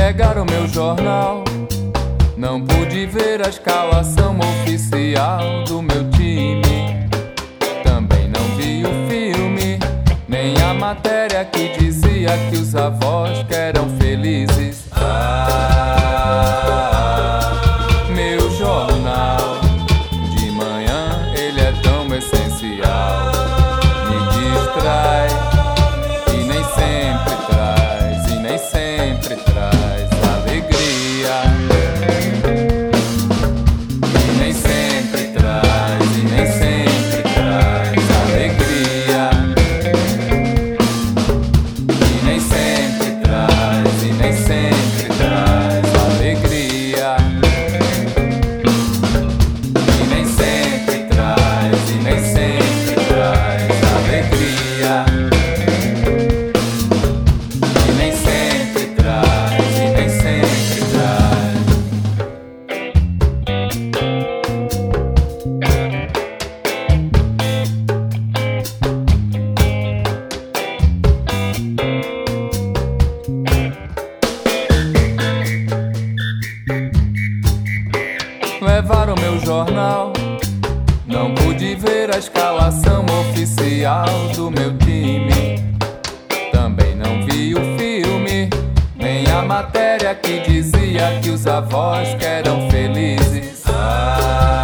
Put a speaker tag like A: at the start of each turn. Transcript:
A: Pegaram meu jornal, não pude ver a escalação oficial do meu time. Também não vi o filme, nem a matéria que dizia que os avós que eram felizes. Meu jornal de manhã, ele é tão essencial. Me distrai e nem sempre traz alegria. E nem sempre traz alegria. E nem sempre traz alegria. E nem sempre traz alegria. E nem sempre traz. Levaram meu jornal, não pude ver a escalação oficial do meu time. Também não vi o filme, nem a matéria que dizia que os avós que eram felizes.